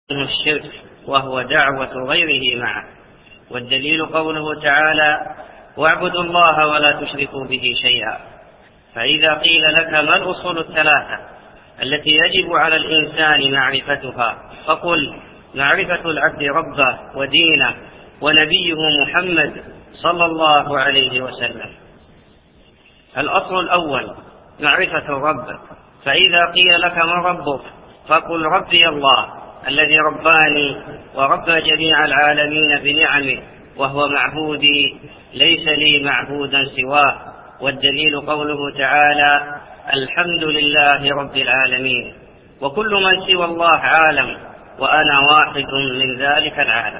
الشرك وهو دعوة غيره معه. والدليل قوله تعالى: واعبدوا الله ولا تشركوا به شيئا. فإذا قيل لك ما الأصول الثلاثة التي يجب على الإنسان معرفتها، فقل: معرفة العبد ربه ودينه ونبيه محمد صلى الله عليه وسلم. الأصل الأول معرفة الرب. فإذا قيل لك من ربك، فقل: ربي الله الذي رباني وربى جميع العالمين بنعمه، وهو معبودي ليس لي معبودا سواه. والدليل قوله تعالى: الحمد لله رب العالمين. وكل من سوى الله عالم، وأنا واحد من ذلك العالم.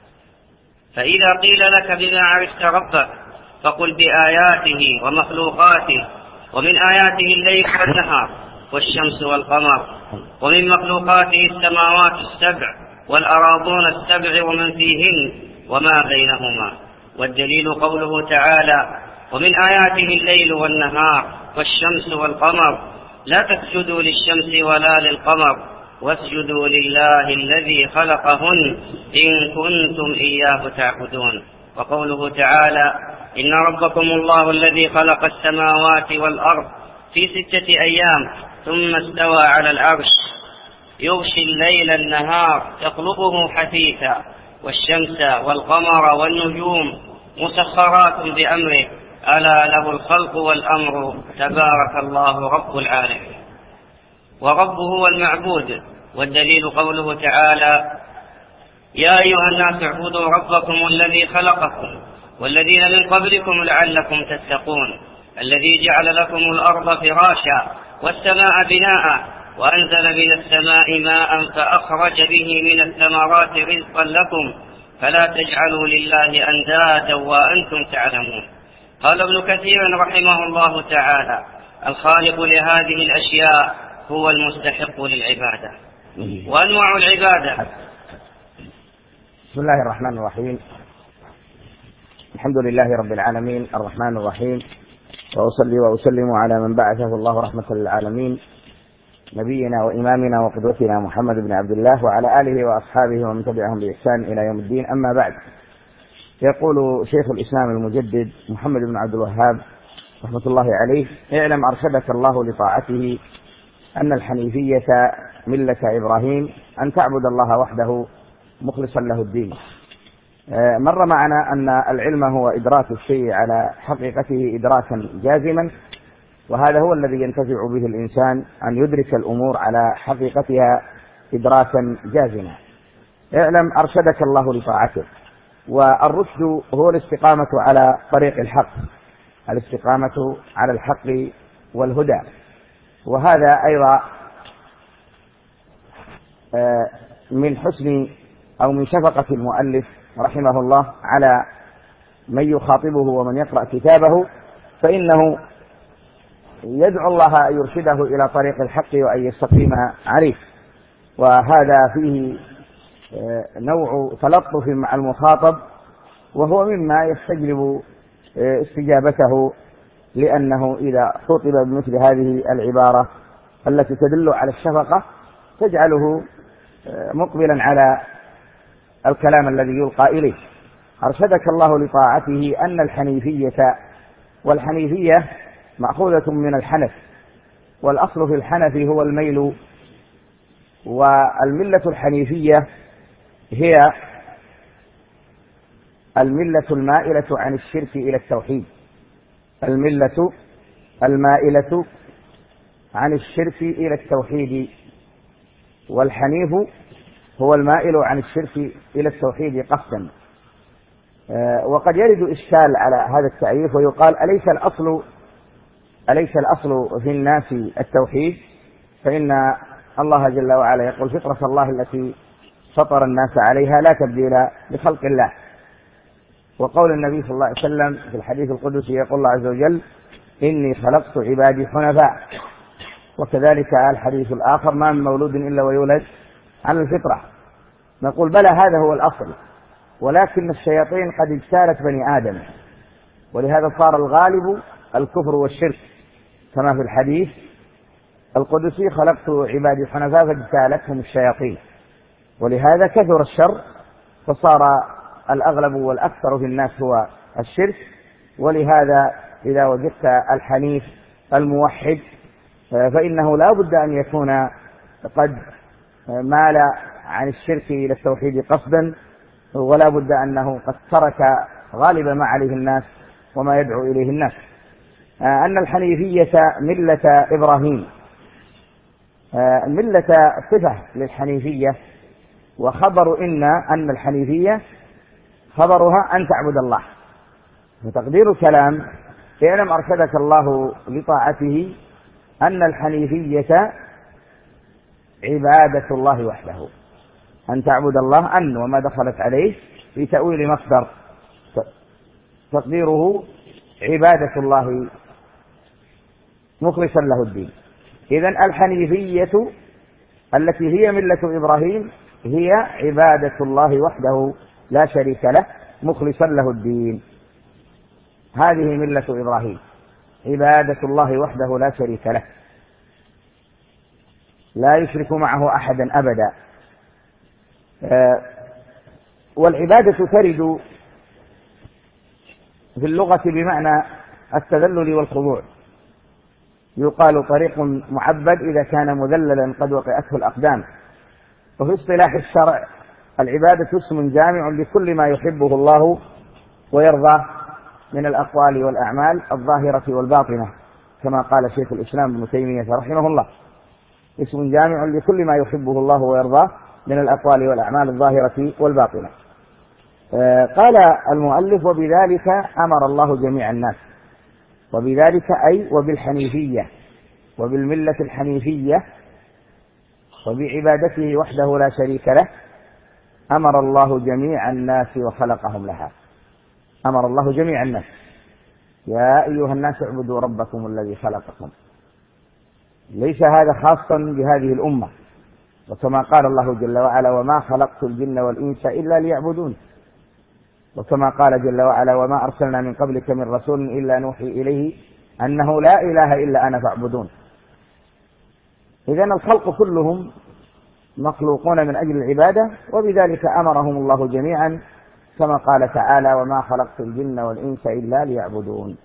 فإذا قيل لك بما عرفت ربك، فقل: بآياته ومخلوقاته. ومن آياته الليل والنهار والشمس والقمر، ومن مخلوقاته السماوات السبع والأراضون السبع ومن فيهن وما بينهما. والدليل قوله تعالى: ومن آياته الليل والنهار والشمس والقمر، لا تسجدوا للشمس ولا للقمر واسجدوا لله الذي خلقهن إن كنتم إياه تعبدون. وقوله تعالى: إن ربكم الله الذي خلق السماوات والأرض في 6 أيام ثم استوى على العرش يغشي الليل النهار يطلبه حثيثا، والشمس والقمر والنجوم مسخرات بأمره، ألا له الخلق والأمر، تبارك الله رب العالمين. ورب هو المعبود. والدليل قوله تعالى: يا أيها الناس اعبدوا ربكم الذي خلقكم والذين من قبلكم لعلكم تتقون، الذي جعل لكم الأرض فراشا والسماء بناء وأنزل من السماء ماء فأخرج به من الثمرات رزقا لكم فلا تجعلوا لله أندادا وأنتم تعلمون. قال ابن كثير رحمه الله تعالى: الخالق لهذه الأشياء هو المستحق للعبادة. وأنواع العبادة. بسم الله الرحمن الرحيم. الحمد لله رب العالمين الرحمن الرحيم، وأصلي وأسلم على من بعثه الله رحمة للعالمين، نبينا وإمامنا وقدوتنا محمد بن عبد الله وعلى آله وأصحابه ومن تبعهم بإحسان إلى يوم الدين. أما بعد، يقول شيخ الإسلام المجدد محمد بن عبد الوهاب رحمة الله عليه: اعلم أرشدك الله لطاعته أن الحنيفية ملة إبراهيم، أن تعبد الله وحده مخلصا له الدين. مر معنا أن العلم هو إدراك الشيء على حقيقته إدراكا جازما، وهذا هو الذي ينتفع به الإنسان، أن يدرك الأمور على حقيقتها إدراكا جازما. اعلم أرشدك الله لطاعته. والرشد هو الاستقامة على طريق الحق، الاستقامة على الحق والهدى. وهذا أيضا من حسن أو من شفقة المؤلف رحمه الله على من يخاطبه ومن يقرأ كتابه، فإنه يدعو الله أن يرشده إلى طريق الحق وأن يستقيم عليه. وهذا فيه نوع تلطف مع المخاطب، وهو مما يستجلب استجابته، لأنه إذا خطب بمثل هذه العبارة التي تدل على الشفقة تجعله مقبلا على الكلام الذي يلقى إليه. أرشدك الله لطاعته أن الحنيفية، والحنيفية مأخوذة من الحنف، والأصل في الحنف هو الميل. والملة الحنيفية هي الملة المائلة عن الشرك إلى التوحيد، الملة المائلة عن الشرك إلى التوحيد. والحنيف هو المائل عن الشرك إلى التوحيد قصدا. وقد يرد إشكال على هذا التعريف ويقال: أليس الأصل في الناس التوحيد؟ فإن الله جل وعلا يقول: فطرة الله التي فطر الناس عليها لا تبديل لخلق الله. وقول النبي صلى الله عليه وسلم في الحديث القدسي يقول الله عز وجل: إني خلقت عبادي حنفاء. وكذلك الحديث الآخر: ما من مولود إلا ويولد على الفطرة. نقول: بلى، هذا هو الأصل، ولكن الشياطين قد اجتالت بني آدم، ولهذا صار الغالب الكفر والشرك، كما في الحديث القدسي: خلقت عبادي حنفاء فاجتالتهم الشياطين. ولهذا كثر الشر فصار الأغلب والأكثر في الناس هو الشرك. ولهذا إذا وجدت الحنيف الموحد فإنه لا بد أن يكون قد مال عن الشرك إلى التوحيد قصدا، ولا بد أنه قد ترك غالب ما عليه الناس وما يدعو إليه الناس. أن الحنيفية ملة إبراهيم، ملة صفة للحنيفية، وخبر أن الحنيفية خبرها أن تعبد الله، وتقدير الكلام اعلم أرشدك الله لطاعته أن الحنيفية عبادة الله وحده، أن تعبد الله أن وما دخلت عليه في تأويل مصدر تقديره عبادة الله مخلصا له الدين. إذن الحنيفية التي هي ملة إبراهيم هي عبادة الله وحده لا شريك له مخلصا له الدين. هذه ملة إبراهيم، عبادة الله وحده لا شريك له، لا يشرك معه أحدا أبدا. والعبادة ترد في اللغة بمعنى التذلل والخضوع، يقال طريق معبد إذا كان مذللا قد وقعته الأقدام. وفي اصطلاح الشرع العبادة اسم جامع لكل ما يحبه الله ويرضاه من الأقوال والأعمال الظاهرة والباطنة، كما قال شيخ الإسلام ابن تيمية رحمه الله، اسم جامع لكل ما يحبه الله ويرضاه من الأقوال والأعمال الظاهرة والباطنة. قال المؤلف وبذلك أمر الله جميع الناس، وبذلك أي وبالحنيفية وبالملة الحنيفية وبعبادته وحده لا شريك له أمر الله جميع الناس وخلقهم لها. أمر الله جميع الناس يا أيها الناس اعبدوا ربكم الذي خلقكم. ليس هذا خاصا بهذه الأمة، وكما قال الله جل وعلا وما خلقت الجن والإنس إلا ليعبدون، وكما قال جل وعلا وما أرسلنا من قبلك من رسول إلا نوحي إليه أنه لا إله إلا أنا فاعبدون. إذن الخلق كلهم مخلوقون من أجل العبادة، وبذلك أمرهم الله جميعا كما قال تعالى وما خلقت الجن والإنس إلا ليعبدون.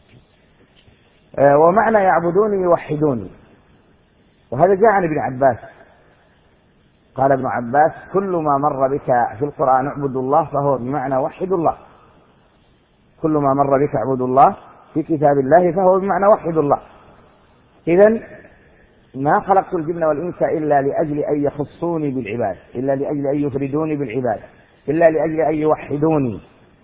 ومعنى يعبدوني يوحدوني، وهذا جاء عن ابن عباس. قال ابن عباس كل ما مر بك في القرآن اعبد الله فهو بمعنى وحد الله. كل ما مر بك اعبد الله في كتاب الله فهو بمعنى وحد الله. إذن ما خلقت الجن والإنس إلا لأجل أن يخصوني بالعبادة، إلا لأجل أن يفردوني بالعبادة، إلا لأجل أن يوحدوني.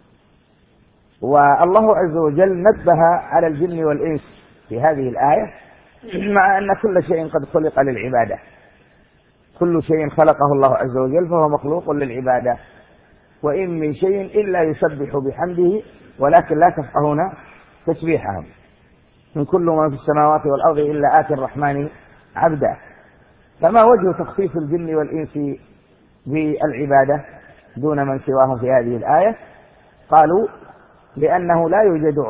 والله عز وجل نبه على الجن والإنس في هذه الآية مع أن كل شيء قد خلق للعبادة، كل شيء خلقه الله عز وجل فهو مخلوق للعبادة، وإن من شيء إلا يسبح بحمده ولكن لا تفقهون تسبيحهم. من كل ما في السماوات والأرض إلا آتي الرحمن عبدا. فما وجه تخصيص الجن والإنس بالعبادة دون من سواهم في هذه الآية؟ قالوا لأنه لا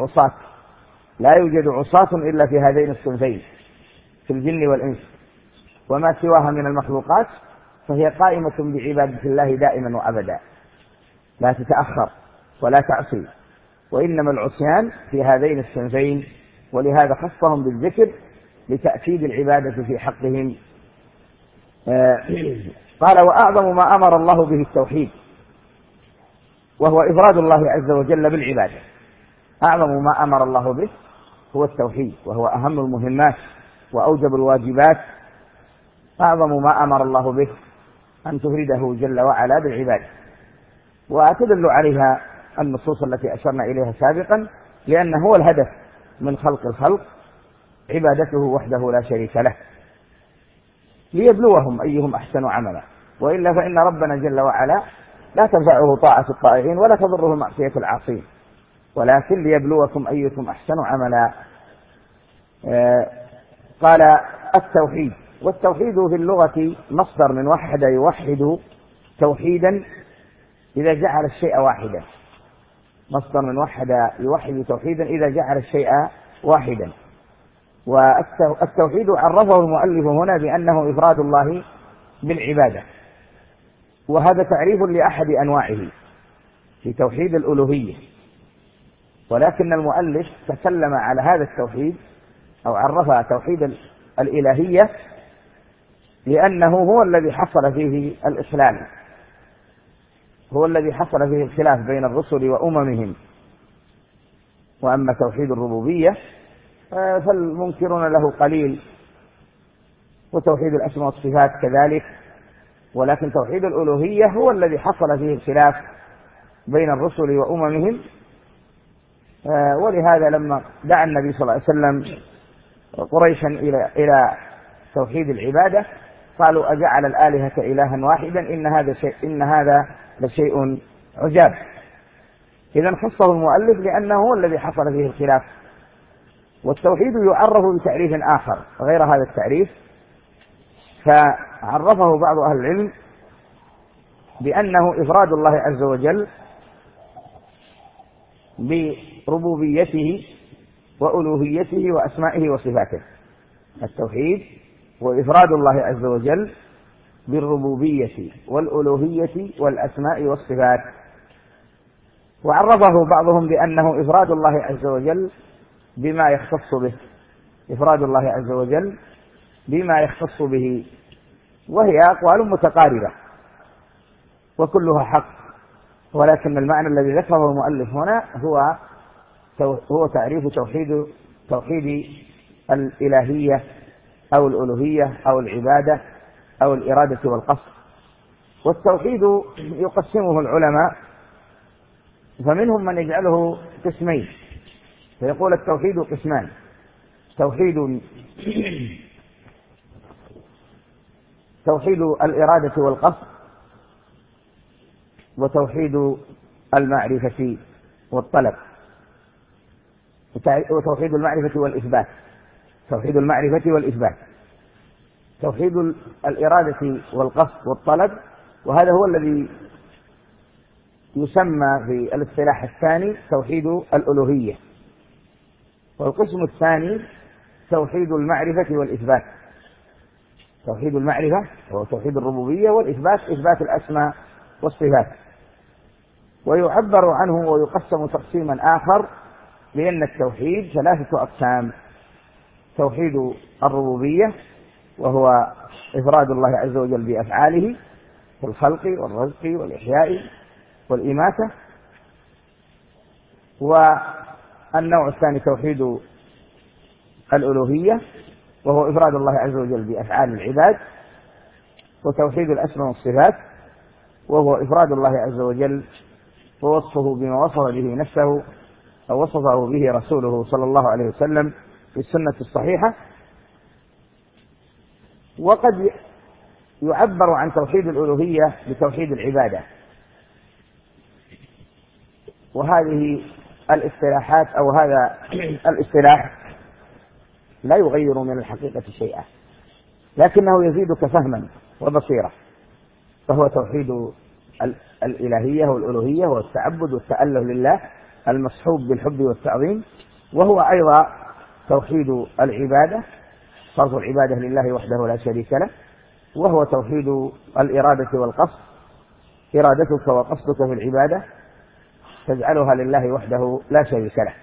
يوجد عصاة إلا في هذين الصنفين في الجن والإنس، وما سواها من المخلوقات فهي قائمة بعبادة الله دائما وأبدا لا تتأخر ولا تعصي، وإنما العصيان في هذين الصنفين، ولهذا خصهم بالذكر لتأكيد العبادة في حقهم. قال وأعظم ما أمر الله به التوحيد، وهو إفراد الله عز وجل بالعبادة. أعظم ما أمر الله به هو التوحيد، وهو أهم المهمات وأوجب الواجبات. أعظم ما أمر الله به أن تفرده جل وعلا بالعبادة، وتدل عليها النصوص التي أشرنا إليها سابقا، لأنه هو الهدف من خلق الخلق عبادته وحده لا شريك له، ليبلوهم أيهم أحسن عملا، وإلا فإن ربنا جل وعلا لا تنفعه طاعة الطائعين ولا تضره معصية العاصين، ولكن ليبلوكم أيكم أحسن عملا. قال التوحيد، والتوحيد في اللغة مصدر من وحد يوحد توحيدا إذا جعل الشيء واحدا، مصدر من وحد يوحد توحيدا إذا جعل الشيء واحدا. والتوحيد عرفه المؤلف هنا بأنه إفراد الله بالعبادة، وهذا تعريف لأحد أنواعه في توحيد الألوهية، ولكن المؤلف تكلم على هذا التوحيد أو عرفها توحيد الإلهية لأنه هو الذي حصل فيه الإخلال، هو الذي حصل فيه الخلاف بين الرسل وأممهم. وأما توحيد الربوبية فالمنكرون له قليل، وتوحيد الأسماء والصفات كذلك، ولكن توحيد الألوهية هو الذي حصل فيه الخلاف بين الرسل وأممهم. ولهذا لما دعا النبي صلى الله عليه وسلم قريشا إلى توحيد العبادة قالوا أجعل الآلهة إلها واحدا إن هذا لشيء عجاب. إذن خصه المؤلف لأنه هو الذي حصل فيه الخلاف. والتوحيد يعرف بتعريف آخر غير هذا التعريف، فعرفه بعض أهل العلم بأنه إفراد الله عز وجل بربوبيته وألوهيته وأسمائه وصفاته. التوحيد وإفراد الله عز وجل بالربوبية والألوهية والأسماء والصفات. وعرفه بعضهم بأنه إفراد الله عز وجل بما يختص به، إفراد الله عز وجل بما يختص به، وهي أقوال متقاربة وكلها حق، ولكن المعنى الذي ذكره المؤلف هنا هو تعريف توحيد الإلهية أو الألوهية أو العبادة أو الإرادة والقصد. والتوحيد يقسمه العلماء، فمنهم من يجعله قسمين، فيقول التوحيد قسمان: توحيد الإرادة والقصد، وتوحيد المعرفة والطلب، وتوحيد المعرفة والإثبات. توحيد المعرفة والإثبات، توحيد الإرادة والقصد والطلب، وهذا هو الذي يسمى في الاصطلاح الثاني توحيد الألوهية. والقسم الثاني توحيد المعرفة والإثبات. توحيد المعرفة هو توحيد الربوبية، والإثبات إثبات الأسماء والصفات. ويعبر عنه ويقسم تقسيما آخر لأن التوحيد ثلاثة أقسام: توحيد الربوبية وهو إفراد الله عز وجل بأفعاله في الخلق والرزق والإحياء والإماتة، والنوع الثاني توحيد الألوهية وهو إفراد الله عز وجل بأفعال العباد، وتوحيد الأسماء والصفات وهو إفراد الله عز وجل ووصفه بما وصف به نفسه أو وصفه به رسوله صلى الله عليه وسلم في السنة الصحيحة. وقد يعبر عن توحيد الألوهية بتوحيد العبادة. وهذه الاصطلاحات أو هذا الاصطلاح لا يغير من الحقيقة شيئا، لكنه يزيدك فهما وبصيرة. فهو توحيد الإلهية والألوهية والتعبد والتأله لله المصحوب بالحب والتعظيم، وهو أيضا توحيد العبادة، صرف العبادة لله وحده لا شريك له، وهو توحيد الإرادة والقصد، إرادتك وقصدك في العبادة تجعلها لله وحده لا شريك له.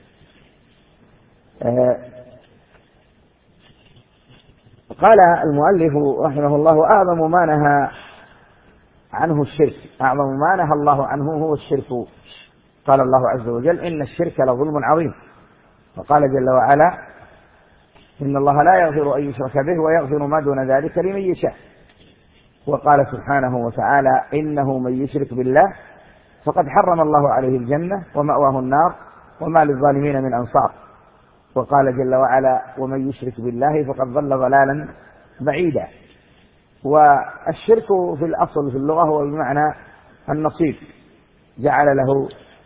قال المؤلف رحمه الله: أعظم ما نهى عنه الشرك، أعظم ما نهى الله عنه هو الشرك. قال الله عز وجل: إن الشرك لظلم عظيم. وقال جل وعلا: إن الله لا يغفر أن يشرك به ويغفر ما دون ذلك لمن يشاء. وقال سبحانه وتعالى: إنه من يشرك بالله فقد حرم الله عليه الجنة ومأواه النار وما للظالمين من أنصار. وقال جل وعلا: ومن يشرك بالله فقد ضل ضلالا بعيدا. والشرك في الأصل في اللغة هو بمعنى النصيب، جعل له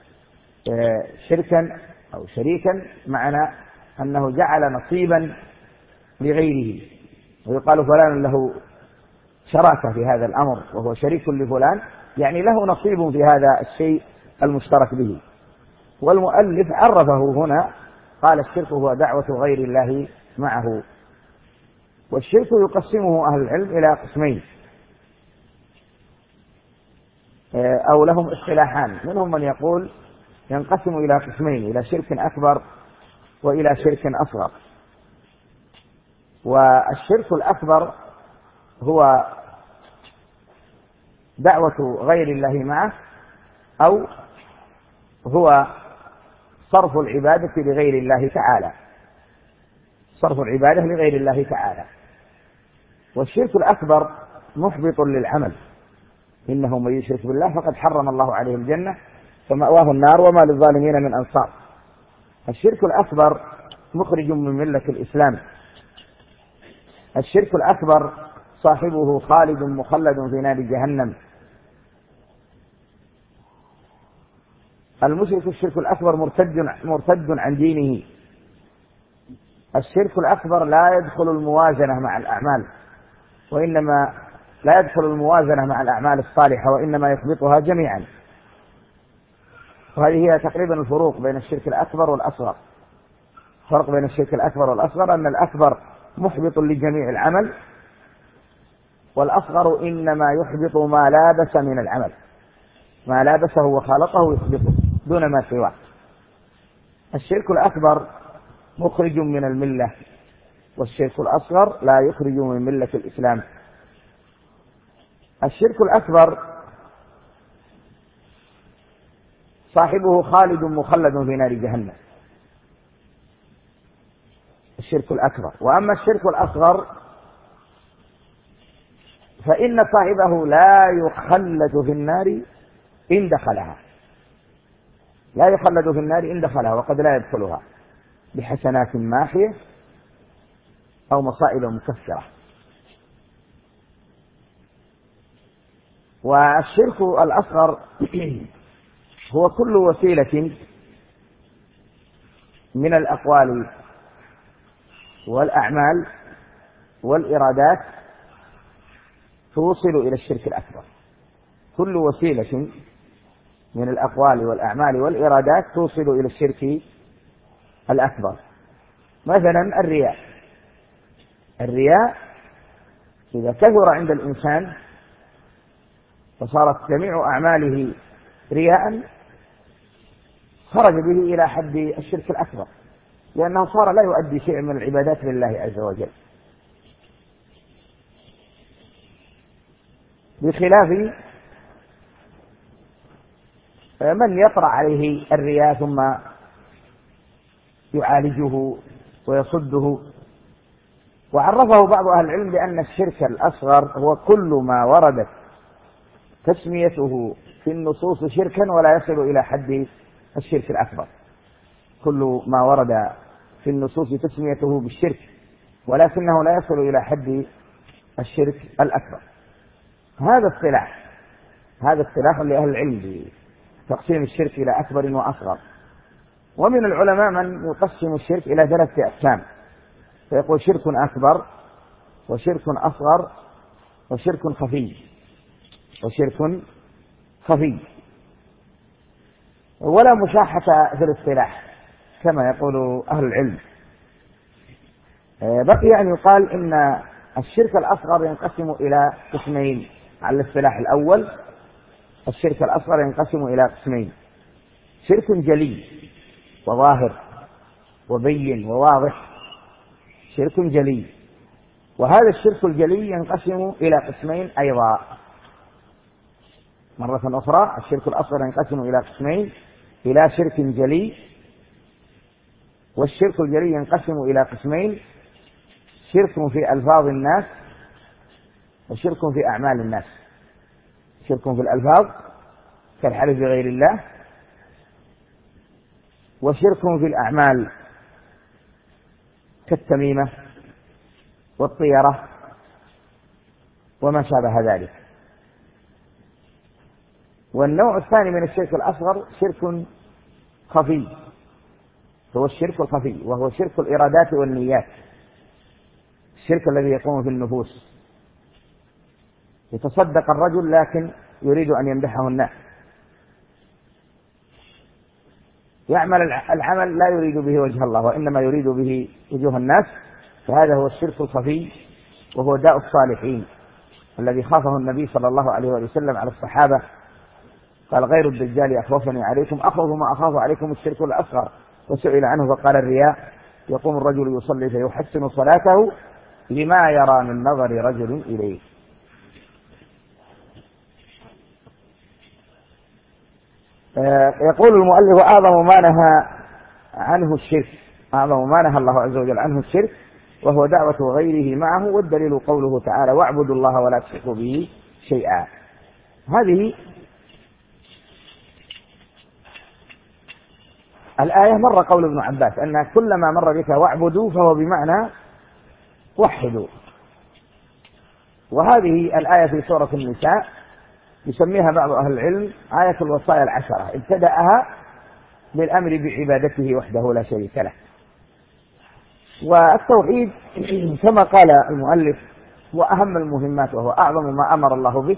شركا أو شريكا، معنى أنه جعل نصيبا لغيره، ويقال فلان له شراكة في هذا الأمر وهو شريك لفلان، يعني له نصيب في هذا الشيء المشترك به. والمؤلف عرفه هنا قال: الشرك هو دعوة غير الله معه. والشرك يقسمه أهل العلم إلى قسمين: أو لهم اصطلاحان، منهم من يقول ينقسم إلى قسمين، إلى شرك أكبر وإلى شرك أصغر. والشرك الأكبر هو دعوة غير الله معه، أو هو صرف العبادة لغير الله تعالى، صرف العبادة لغير الله تعالى. والشرك الأكبر محبط للعمل، إنه من يشرك بالله فقد حرم الله عليه الجنة فمأواه النار وما للظالمين من أنصار. الشرك الأكبر مخرج من ملة الإسلام. الشرك الأكبر صاحبه خالد مخلد في نار جهنم. المشرك الشرك الأكبر مرتد عن دينه. الشرك الأكبر لا يدخل الموازنة مع الأعمال، وإنما لا يدخل الموازنة مع الأعمال الصالحة، وإنما يحبطها جميعا. وهذه هي تقريبا الفروق بين الشرك الأكبر والأصغر. الفرق بين الشرك الأكبر والأصغر أن الأكبر محبط لجميع العمل، والأصغر إنما يحبط ما لابس من العمل، ما لابسه وخالطه يحبطه دون ما سواه. الشرك الأكبر مخرج من الملة، والشرك الأصغر لا يخرج من ملة الإسلام. الشرك الأكبر صاحبه خالد مخلد في نار جهنم، الشرك الأكبر. وأما الشرك الأصغر فإن صاحبه لا يخلد في النار إن دخلها، لا يخلد في النار إن دخلها، وقد لا يدخلها بحسنات ماحية أو مصائب مكفرة. والشرك الأصغر هو كل وسيلة من الأقوال والأعمال والإرادات توصل إلى الشرك الأكبر. كل وسيلة من الأقوال والأعمال والإرادات توصل إلى الشرك الأكبر. مثلا الرياء إذا كثر عند الإنسان وصارت جميع أعماله رياء خرج به إلى حد الشرك الأكبر، لأنه صار لا يؤدي شيء من العبادات لله عز وجل، بخلاف من يطرأ عليه الرياء ثم يعالجه ويصده. وعرفه بعض أهل العلم بأن الشرك الأصغر هو كل ما وردت تسميته في النصوص شركا ولا يصل إلى حد الشرك الأكبر. كل ما ورد في النصوص تسميته بالشرك ولكنه لا يصل إلى حد الشرك الأكبر. هذا اصطلاح لأهل العلم بتقسيم الشرك إلى أكبر وأصغر. ومن العلماء من يقسم الشرك إلى 3 أقسام، فيقول شرك أكبر وشرك أصغر وشرك خفي. ولا مشاحة في الاصطلاح كما يقول أهل العلم. بقي أن يقال إن الشرك الأصغر ينقسم إلى قسمين على الاصطلاح الأول. الشرك الأصغر ينقسم إلى قسمين: شرك جلي وظاهر وبين وواضح، شرك جلي. وهذا الشرك الجلي ينقسم إلى قسمين أيضا مرة أخرى. الشرك الأصغر ينقسم إلى قسمين: إلى شرك جلي، والشرك الجلي ينقسم إلى قسمين: شرك في ألفاظ الناس وشرك في أعمال الناس. شرك في الألفاظ كالحلف بغير الله، وشرك في الأعمال كالتميمة والطيرة وما شابه ذلك. والنوع الثاني من الشرك الأصغر شرك خفي، هو الشرك الخفي، وهو شرك الإرادات والنيات، الشرك الذي يقوم في النفوس. يتصدق الرجل لكن يريد أن يمدحه الناس، يعمل العمل لا يريد به وجه الله وإنما يريد به وجوه الناس، فهذا هو الشرك الخفي، وهو داء الصالحين الذي خافه النبي صلى الله عليه وسلم على الصحابة قال غير الدجال أخوفني عليكم أخوف ما أخاف عليكم الشرك الأصغر. وسئل عنه فقال الرياء، يقوم الرجل يصلي فيحسن صلاته لما يرى من نظر رجل إليه. يقول المؤلف أعظم ما نهى عنه الشرك، أعظم ما نهى الله عز وجل عنه الشرك، وهو دعوة غيره معه، والدليل قوله تعالى واعبدوا الله ولا تشركوا به شيئا. هذه الآية مر قول ابن عباس أن كلما مر بك واعبدوا فهو بمعنى وحدوا. وهذه الآية في سورة النساء يسميها بعض أهل العلم آية الوصايا العشرة، ابتدأها بالأمر بعبادته وحده لا شريك له. والتوحيد كما قال المؤلف هو أهم المهمات وهو أعظم ما أمر الله به،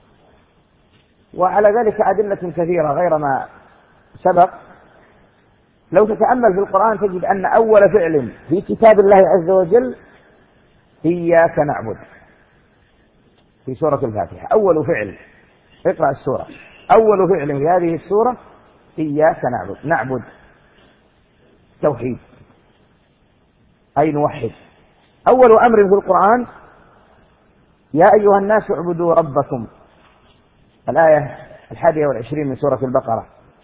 وعلى ذلك أدلة كثيرة غير ما سبق. لو تتأمل في القرآن تجد أن أول فعل في كتاب الله عز وجل إياك نعبد، في سورة الفاتحة أول فعل، اقرأ السورة، أول فعل في هذه السورة إياك نعبد توحيد أي نوحد. أول أمر في القرآن يا أيها الناس اعبدوا ربكم، الآية 21 من سورة البقرة،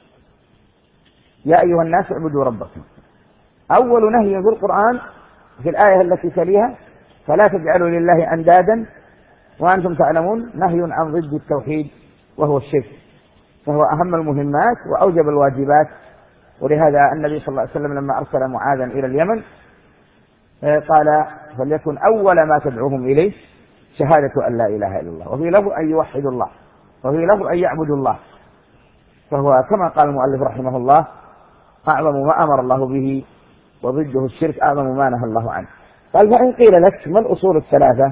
يا أيها الناس اعبدوا ربكم. أول نهي في القرآن في الآية التي تليها فلا تجعلوا لله أندادا وأنتم تعلمون، نهي عن ضد التوحيد وهو الشرك، فهو أهم المهمات وأوجب الواجبات. ولهذا النبي صلى الله عليه وسلم لما أرسل معاذا إلى اليمن قال فليكن أول ما تدعوهم إليه شهادة أن لا إله إلا الله، وفي له أن يوحدوا الله، وفي له أن يعبدوا الله. فهو كما قال المؤلف رحمه الله أعظم ما أمر الله به، وضده الشرك أعظم ما نهى الله عنه. قال فإن قيل لك ما الأصول الثلاثة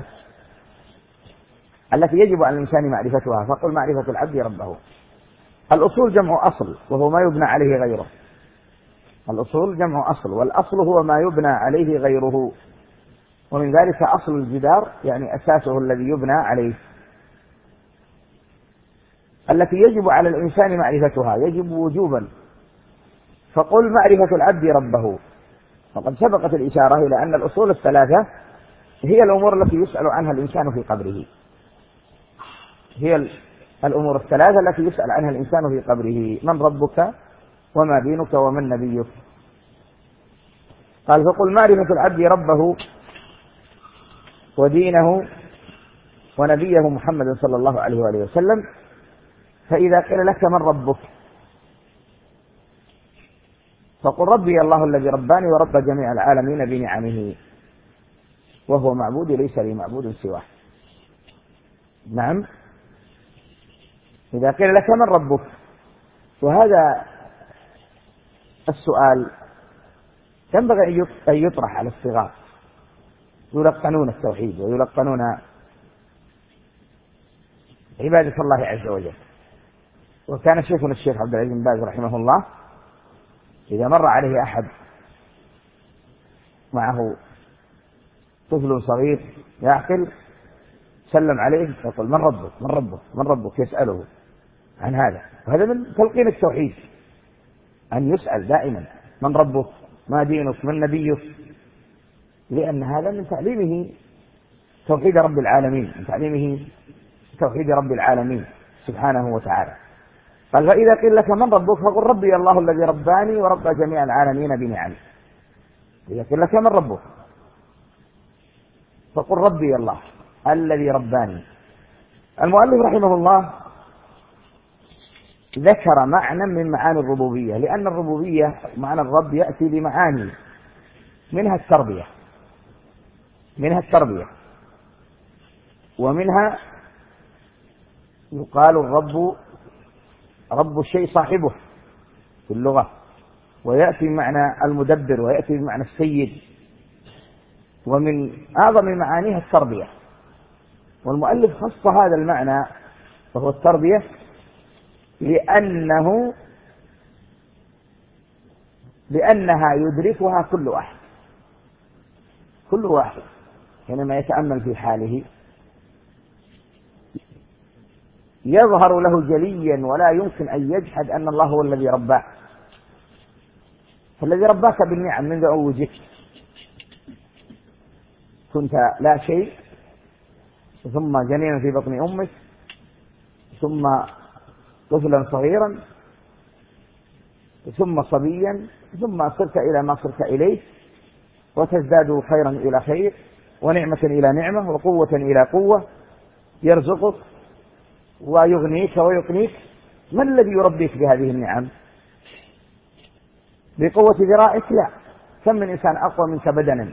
التي يجب على الإنسان معرفتها؟ فقل معرفة العبد ربه. الأصول جمع أصل وهو ما يبنى عليه غيره، الأصول جمع أصل، والأصل هو ما يبنى عليه غيره، ومن ذلك أصل الجدار يعني أساسه الذي يبنى عليه، التي يجب على الإنسان معرفتها يجب وجوبا. فقل معرفة العبد ربه، وقد سبقت الإشارة إلى أن الأصول الثلاثة هي الأمور التي يسأل عنها الإنسان في قبره، هي الأمور الثلاثة التي يسأل عنها الإنسان في قبره: من ربك وما دينك ومن نبيك. قال فقل معرفة العبد ربه ودينه ونبيه محمد صلى الله عليه وآله وسلم. فإذا قيل لك من ربك فقل ربي الله الذي رباني ورب جميع العالمين بنعمه، وهو معبود ليس لي معبود سواه. نعم، إذا قيل لك من ربك، وهذا السؤال ينبغي أن يطرح على الصغار، يلقنون التوحيد ويلقنون عبادة الله عز وجل. وكان شيخنا الشيخ عبد العزيز بن باز رحمه الله إذا مر عليه أحد معه طفل صغير يعقل سلم عليه يقول من ربك من ربك من ربك، يسأله عن هذا. وهذا من تلقين التوحيد، أن يسأل دائما من ربك ما دينك من نبيك، لأن هذا من تعليمه توحيد رب العالمين، من تعليمه توحيد رب العالمين سبحانه وتعالى. قال فإذا قيل لك من ربك فقل ربي الله الذي رباني ورب جميع العالمين بنعمه. إذا قيل لك من ربك فقل ربي الله الذي رباني. المؤلف رحمه الله ذكر معنى من معاني الربوبية، لأن الربوبية معنى الرب يأتي بمعاني، منها التربية، ومنها يقال الرب رب الشيء صاحبه في اللغة، ويأتي بمعنى المدبر، ويأتي بمعنى السيد، ومن أعظم معانيها التربية. والمؤلف خص هذا المعنى وهو التربية لأنها يدركها كل واحد حينما يتأمل في حاله يظهر له جليا ولا يمكن أن يجحد أن الله هو الذي رباه. فالذي رباك بالنعم منذ أن وجدت كنت لا شيء، ثم جنينا في بطن أمك، ثم طفلا صغيرا، ثم صبيا، ثم صرت إلى ما صرت إليه، وتزداد خيرا إلى خير، ونعمة إلى نعمة، وقوة إلى قوة، يرزقك ويغنيك ويقنيك. ما الذي يربيك بهذه النعم؟ بقوة ذرائك؟ لا. كم من إنسان أقوى منك بدنا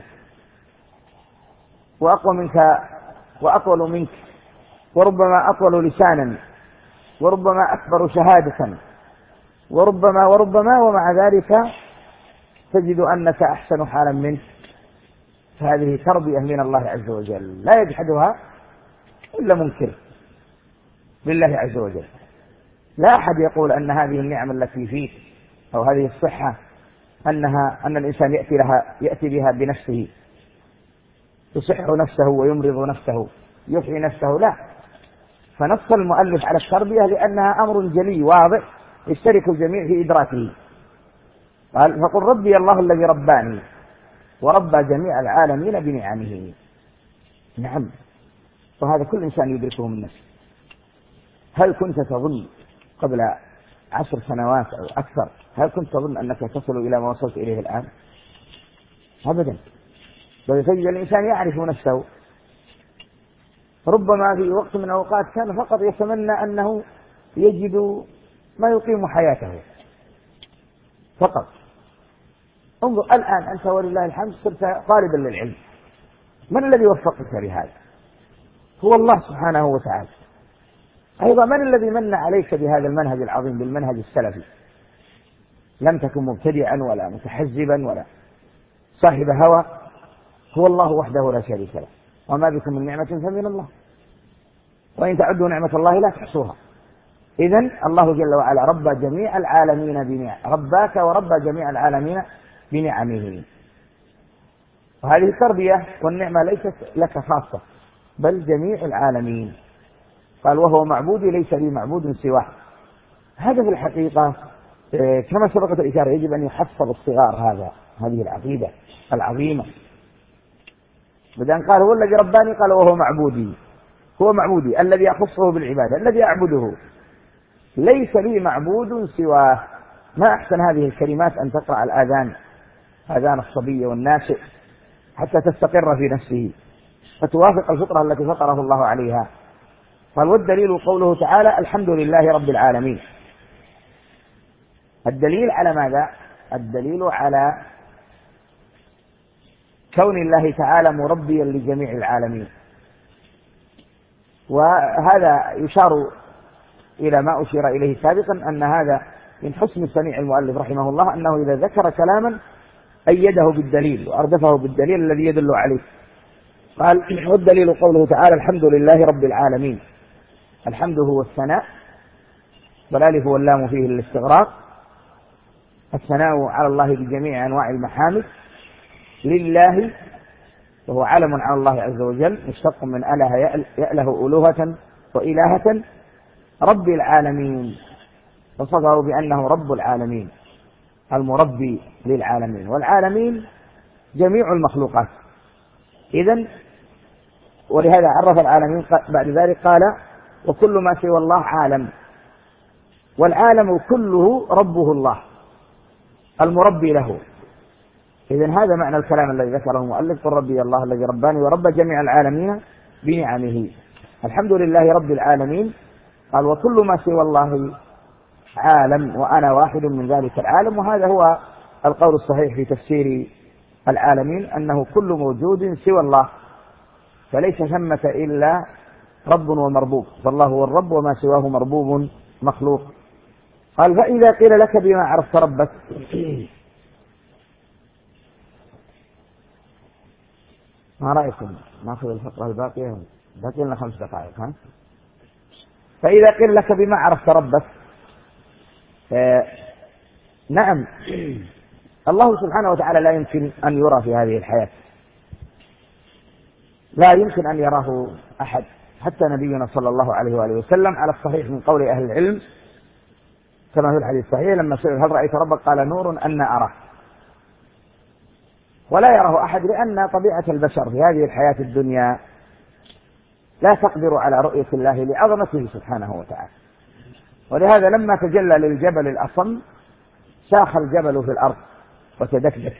وأقوى منك وأطول منك، وربما أطول لسانا، وربما أكبر شهادة، وربما ومع ذلك تجد أنك أحسن حالا منه. فهذه تربية من الله عز وجل لا يجحدها إلا منكر بالله عز وجل. لا أحد يقول أن هذه النعم التي فيه أو هذه الصحة أن الإنسان يأتي بها بنفسه، يصح نفسه ويمرض نفسه، يحيي نفسه. لا. فنص المؤلف على التربية لأنها أمر جلي واضح يشترك الجميع في إدراكه. قال: فقل ربي الله الذي رباني وربى جميع العالمين بنعمه. نعم، وهذا كل إنسان يدركه من نفسه. هل كنت تظن قبل 10 سنوات أو أكثر، هل كنت تظن أنك تصل إلى ما وصلت إليه الآن؟ أبدا. بل تجد الإنسان يعرف نفسه. ربما في وقت من الأوقات كان فقط يتمنى أنه يجد ما يقيم حياته فقط. انظر الآن أنت ولله الحمد صرت طالبا للعلم. من الذي وفقك لهذا؟ هو الله سبحانه وتعالى. أيضا من الذي من عليك بهذا المنهج العظيم، بالمنهج السلفي؟ لم تكن مبتدعا ولا متحزبا ولا صاحب هوى. هو الله وحده لا شريك له، وما بكم من نعمة فمن الله، وإن تعدوا نعمة الله لا تحصوها. إذن الله جل وعلا ربى جميع العالمين بنعم، رباك وربى جميع العالمين بنعمه. وهذه التربية والنعمة ليست لك خاصة بل جميع العالمين. قال: وهو معبودي ليس لي معبود سواه. هذا في الحقيقة كما سبقت الإشارة يجب أن يحفظ الصغار هذه العقيدة العظيمة. بدأن قال: هو الذي رباني، قال: وهو معبودي. هو معبودي الذي أخصه بالعبادة، الذي أعبده، ليس لي معبود سواه. ما أحسن هذه الكلمات أن تقرأ الآذان، آذان الصبي والناشئ، حتى تستقر في نفسه فتوافق الفطرة التي فطره الله عليها. قال: والدليل قوله تعالى: الحمد لله رب العالمين. الدليل على ماذا؟ الدليل على كون الله تعالى مربيا لجميع العالمين. وهذا يشار إلى ما أشير إليه سابقا، أن هذا من حسن صنيع المؤلف رحمه الله، أنه إذا ذكر كلاما أيده بالدليل وأردفه بالدليل الذي يدل عليه. قال: والدليل قوله تعالى: الحمد لله رب العالمين. الحمد هو الثناء، والالف واللام فيه الاستغراق. الثناء على الله بجميع أنواع المحامد. لله وهو علم على الله عز وجل، مشتق من أله يأله ألوهة وإلهة. رب العالمين وصفه بأنه رب العالمين، المربي للعالمين، والعالمين جميع المخلوقات. إذن ولهذا عرف العالمين بعد ذلك قال: وكل ما سوى الله عالم، والعالم كله ربه الله المربي له. إذن هذا معنى الكلام الذي ذكره المؤلف: قل ربي الله الذي رباني ورب جميع العالمين بنعمه. الحمد لله رب العالمين. قال: وكل ما سوى الله عالم، وأنا واحد من ذلك العالم. وهذا هو القول الصحيح في تفسير العالمين، أنه كل موجود سوى الله، فليس ثمة إلا رب ومربوب، فالله هو الرب وما سواه مربوب مخلوق. قال: فإذا قيل لك بما عرفت ربك. ما رأيكم ناخذ الفقرة الباقية؟ باقي لنا 5 دقائق. فإذا قيل لك بما عرفت ربك، نعم، الله سبحانه وتعالى لا يمكن أن يرى في هذه الحياة، لا يمكن أن يراه أحد حتى نبينا صلى الله عليه وآله وسلم على الصحيح من قول أهل العلم كما في الحديث الصحيح لما سئل هل رأيت ربك قال نور أن أراه، ولا يراه أحد لأن طبيعة البشر في هذه الحياة الدنيا لا تقدر على رؤية الله لعظمته سبحانه وتعالى. ولهذا لما تجلى للجبل الأصم شاخ الجبل في الأرض وتدكدك،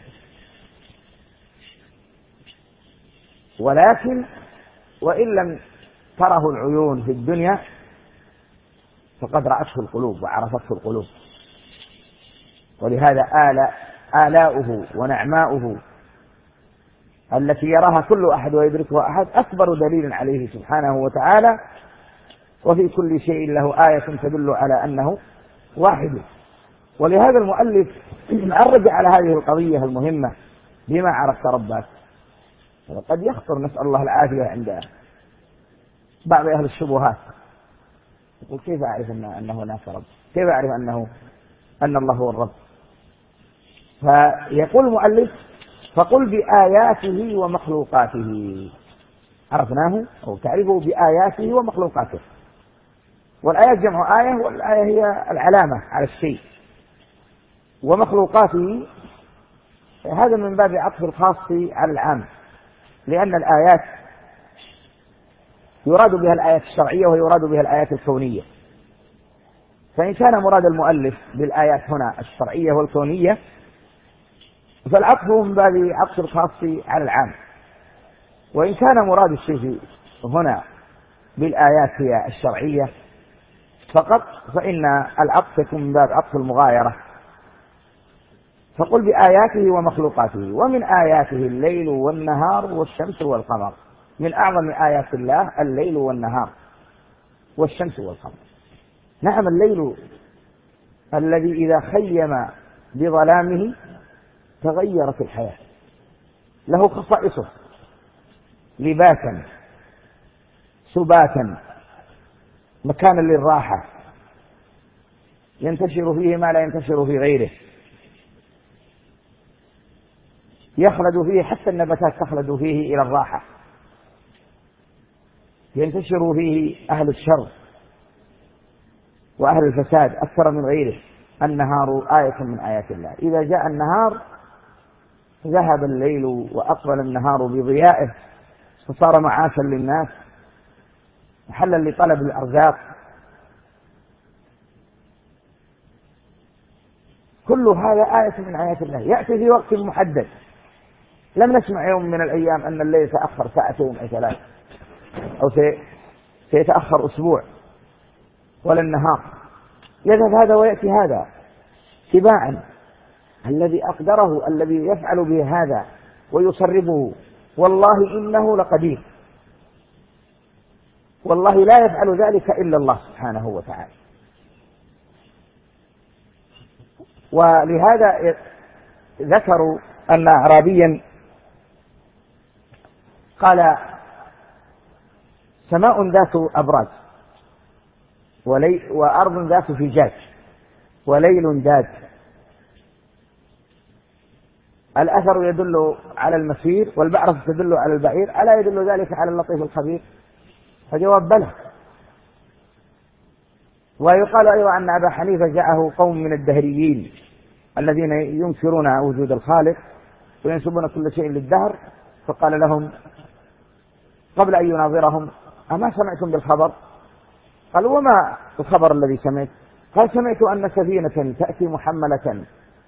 ولكن وإن لم تره العيون في الدنيا فقد رأته القلوب وعرفته القلوب. ولهذا آلاؤه ونعماؤه التي يراها كل أحد ويدركها أحد أكبر دليل عليه سبحانه وتعالى، وفي كل شيء له آية تدل على أنه واحد. ولهذا المؤلف عرج على هذه القضية المهمة بما عرفت ربك. وقد يخطر نسأل الله العافية عند بعض أهل الشبهات، يقول كيف أعرف أن هناك رب؟ كيف أعرف أن الله هو الرب؟ فيقول المؤلف فقل بآياته ومخلوقاته. عرفناه أو تعرفه بآياته ومخلوقاته. والآيات جمع آية، والآية هي العلامة على الشيء، ومخلوقاته هذا من باب عطف الخاص على العام، لأن الآيات يراد بها الآيات الشرعية ويراد بها الآيات الكونية. فإن كان مراد المؤلف بالآيات هنا الشرعية والكونية فالعطف من باب عطف الخاص على العام، وإن كان مراد الشيء هنا بالآيات هي الشرعية فقط فإن العطف يكون من باب عطف المغايرة. فقل بآياته ومخلوقاته. ومن آياته الليل والنهار والشمس والقمر. من أعظم آيات الله الليل والنهار والشمس والقمر. نعم، الليل الذي إذا خيم بظلامه تغيرت الحياة، له خصائصه: لباسا، سباتا، مكانا للراحة، ينتشر فيه ما لا ينتشر في غيره، يخلد فيه حتى النباتات تخلد فيه إلى الراحة، ينتشر فيه أهل الشر وأهل الفساد أكثر من غيره. النهار آية من آيات الله، إذا جاء النهار ذهب الليل وأقبل النهار بضيائه، فصار معاشا للناس محلا لطلب الأرزاق. كل هذا آية من آيات الله، يأتي في وقت محدد. لم نسمع يوم من الأيام أن الليل تأخر ساعتين أو ثلاث، أو سيتأخر أسبوع، ولا النهار. يذهب هذا ويأتي هذا تباعا. الذي أقدره، الذي يفعل به هذا ويصرفه، والله إنه لقدير، والله لا يفعل ذلك إلا الله سبحانه وتعالى. ولهذا ذكروا أن أعرابيا قال: سماء ذات أبراج وأرض ذات فجاج وليل داج. الأثر يدل على المسير والبعرة تدل على البعير، ألا يدل ذلك على اللطيف الخبير؟ فجواب: بلى. ويقال أيضا أن أبا حنيفة جاءه قوم من الدهريين الذين ينكرون وجود الخالق وينسبون كل شيء للدهر، فقال لهم قبل أن يناظرهم: أما سمعتم بالخبر؟ قالوا: وما الخبر الذي سمعت؟ قال: سمعت أن سفينة تأتي محملة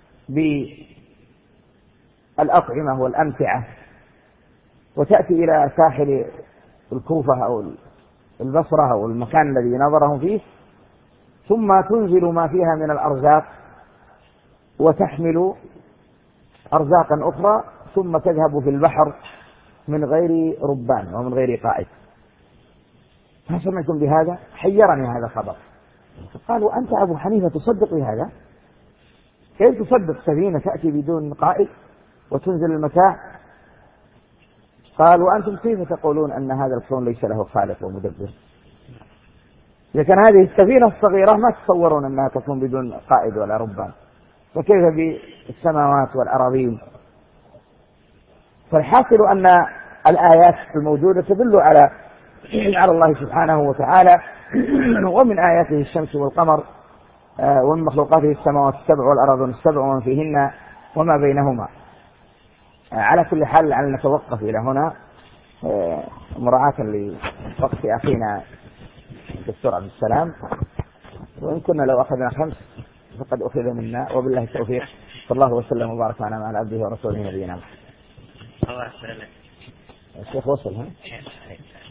بالأطعمة والأمتعة وتأتي إلى ساحل الكوفة أو البصرة أو المكان الذي نظرهم فيه، ثم تنزل ما فيها من الأرزاق وتحمل أرزاقا أخرى، ثم تذهب في البحر من غير ربان ومن غير قائد. ما سمعتم بهذا؟ حيرني هذا الخبر. قالوا: أنت أبو حنيفة تصدق بهذا؟ كيف تصدق سفينة تأتي بدون قائد وتنزل المتاع؟ قالوا: أنتم كيف تقولون أن هذا الكون ليس له خالق ومدبر؟ إذا كان هذه السفينة الصغيرة ما تصورون أنها تكون بدون قائد ولا ربان، فكيف بالسماوات والأراضين؟ فالحاصل أن الآيات الموجودة تدل على على الله سبحانه وتعالى. ومن آياته الشمس والقمر، ومن مخلوقاته السماوات السبع والأراضون السبع ومن فيهن وما بينهما. على كل حال لعل نتوقف إلى هنا مراعاة لوقت أخينا الدكتور عبد السلام، وإن كنا لو أخذنا 5 فقد أخذ منا، وبالله التوفيق. صلى الله وسلم وبارك على عبده ورسوله نبينا محمد. الله يسلمك. الشيخ وصل ها؟